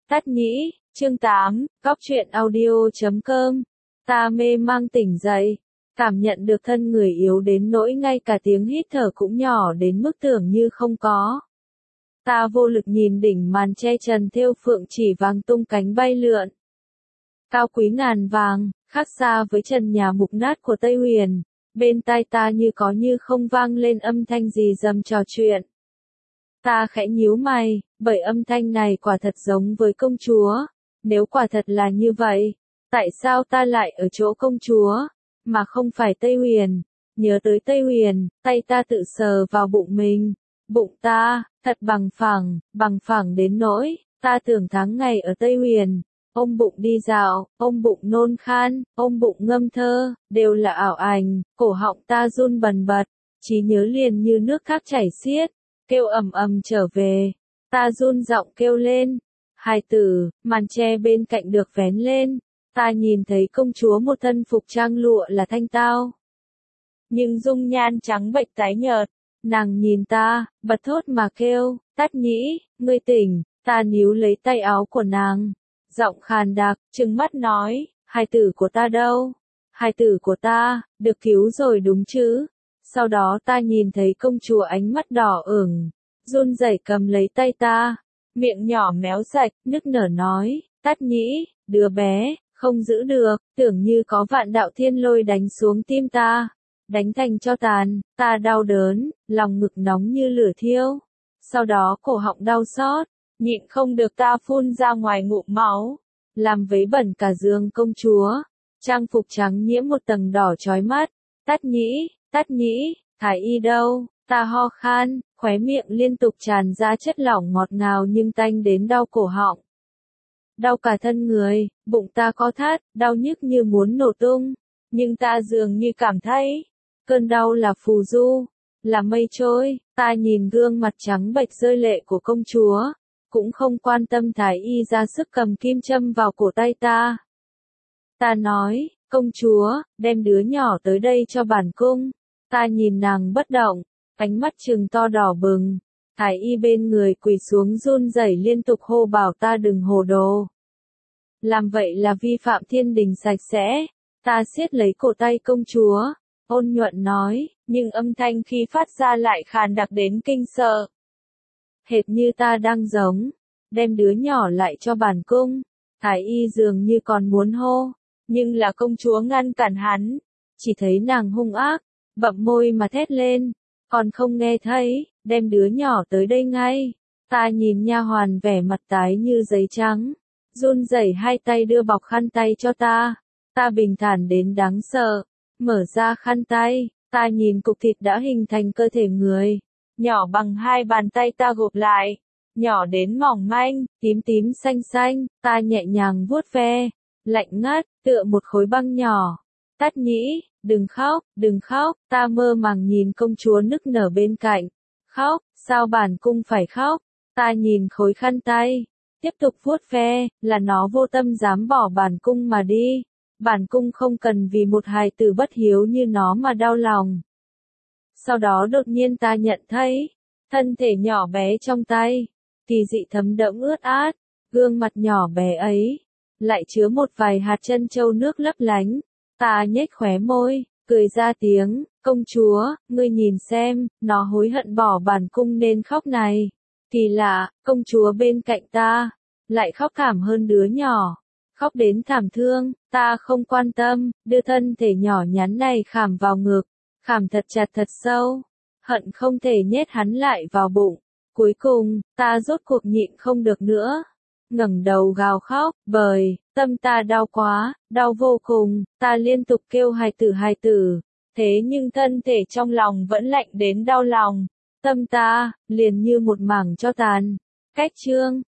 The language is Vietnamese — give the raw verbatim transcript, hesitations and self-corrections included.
Tát nhĩ, chương tám, Cóc truyện audio chấm com. Ta mê mang tỉnh dậy, cảm nhận được thân người yếu đến nỗi ngay cả tiếng hít thở cũng nhỏ đến mức tưởng như không có. Ta vô lực nhìn đỉnh màn che trần thêu phượng chỉ vàng tung cánh bay lượn. Cao quý ngàn vàng, khác xa với trần nhà mục nát của Tây Huyền, bên tai ta như có như không vang lên âm thanh gì rầm trò chuyện. Ta khẽ nhíu mày, bởi âm thanh này quả thật giống với công chúa. Nếu quả thật là như vậy, tại sao ta lại ở chỗ công chúa, mà không phải Tây Huyền? Nhớ tới Tây Huyền, tay ta tự sờ vào bụng mình. Bụng ta, thật bằng phẳng, bằng phẳng đến nỗi, ta tưởng tháng ngày ở Tây Huyền, ôm bụng đi dạo, ôm bụng nôn khan, ôm bụng ngâm thơ, đều là ảo ảnh. Cổ họng ta run bần bật, trí nhớ liền như nước thác chảy xiết, kêu ầm ầm trở về. Ta run giọng kêu lên, hài tử. Màn che bên cạnh được vén lên, ta nhìn thấy công chúa một thân phục trang lụa là thanh tao, nhưng dung nhan trắng bệch tái nhợt. Nàng nhìn ta, bật thốt mà kêu, Tát nhĩ, ngươi tỉnh. Ta níu lấy tay áo của nàng, giọng khàn đặc, trừng mắt nói, hài tử của ta đâu? Hài tử của ta, được cứu rồi đúng chứ? Sau đó ta nhìn thấy công chúa ánh mắt đỏ ửng, run rẩy cầm lấy tay ta, miệng nhỏ méo sạch, nức nở nói, Tát nhĩ, đứa bé, không giữ được, tưởng như có vạn đạo thiên lôi đánh xuống tim ta, đánh thành cho tàn. Ta đau đớn, lòng ngực nóng như lửa thiêu, sau đó cổ họng đau xót, nhịn không được ta phun ra ngoài ngụm máu, làm vấy bẩn cả giường công chúa, trang phục trắng nhiễm một tầng đỏ chói mắt. Tát nhĩ, Tát nhĩ, thái y đâu? Ta ho khan, khóe miệng liên tục tràn ra chất lỏng ngọt ngào nhưng tanh đến đau cổ họng. Đau cả thân người, bụng ta co thắt, đau nhức như muốn nổ tung, nhưng ta dường như cảm thấy, cơn đau là phù du, là mây trôi. Ta nhìn gương mặt trắng bệch rơi lệ của công chúa, cũng không quan tâm thái y ra sức cầm kim châm vào cổ tay ta. Ta nói, công chúa, đem đứa nhỏ tới đây cho bản cung. Ta nhìn nàng bất động, ánh mắt trừng to đỏ bừng. Thái y bên người quỳ xuống run rẩy liên tục hô bảo ta đừng hồ đồ. Làm vậy là vi phạm thiên đình sạch sẽ. Ta siết lấy cổ tay công chúa, ôn nhuận nói, nhưng âm thanh khi phát ra lại khàn đặc đến kinh sợ. Hệt như ta đang giống, đem đứa nhỏ lại cho bản cung. Thái y dường như còn muốn hô, nhưng là công chúa ngăn cản hắn. Chỉ thấy nàng hung ác, bậm môi mà thét lên, còn không nghe thấy, đem đứa nhỏ tới đây ngay. Ta nhìn nha hoàn vẻ mặt tái như giấy trắng, run rẩy hai tay đưa bọc khăn tay cho ta. Ta bình thản đến đáng sợ, mở ra khăn tay, ta nhìn cục thịt đã hình thành cơ thể người, nhỏ bằng hai bàn tay ta gộp lại, nhỏ đến mỏng manh, tím tím xanh xanh. Ta nhẹ nhàng vuốt ve, lạnh ngắt, tựa một khối băng nhỏ. Tát nhĩ, đừng khóc, đừng khóc. Ta mơ màng nhìn công chúa nức nở bên cạnh. Khóc, sao bản cung phải khóc? Ta nhìn khối khăn tay, tiếp tục vuốt ve, là nó vô tâm dám bỏ bản cung mà đi. Bản cung không cần vì một hài tử bất hiếu như nó mà đau lòng. Sau đó đột nhiên ta nhận thấy, thân thể nhỏ bé trong tay, kỳ dị thấm đẫm ướt át, gương mặt nhỏ bé ấy, lại chứa một vài hạt trân châu nước lấp lánh. Ta nhếch khóe môi, cười ra tiếng, công chúa, ngươi nhìn xem, nó hối hận bỏ bản cung nên khóc này. Kỳ lạ, công chúa bên cạnh ta, lại khóc thảm hơn đứa nhỏ, khóc đến thảm thương. Ta không quan tâm, đưa thân thể nhỏ nhắn này khảm vào ngực, khảm thật chặt thật sâu, hận không thể nhét hắn lại vào bụng. Cuối cùng, ta rốt cuộc nhịn không được nữa, ngẩng đầu gào khóc, bởi tâm ta đau quá, đau vô cùng. Ta liên tục kêu hài tử hài tử, thế nhưng thân thể trong lòng vẫn lạnh đến đau lòng. Tâm ta, liền như một mảng tro tàn. Cách chương